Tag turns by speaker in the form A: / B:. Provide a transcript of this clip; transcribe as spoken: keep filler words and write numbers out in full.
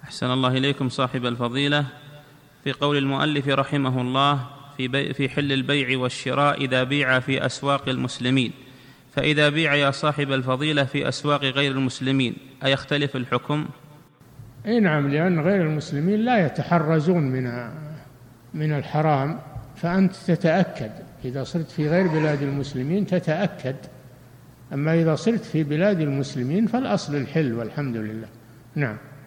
A: أحسن الله إليكم صاحب الفضيلة. في قول المؤلف رحمه الله في, بي في حل البيع والشراء إذا بيع في أسواق المسلمين، فإذا بيع يا صاحب الفضيلة في أسواق غير المسلمين أيختلف الحكم؟
B: أي نعم، لأن غير المسلمين لا يتحرزون من من الحرام، فأنت تتأكد إذا صرت في غير بلاد المسلمين تتأكد، أما إذا صرت في بلاد المسلمين فالأصل الحل والحمد لله. نعم.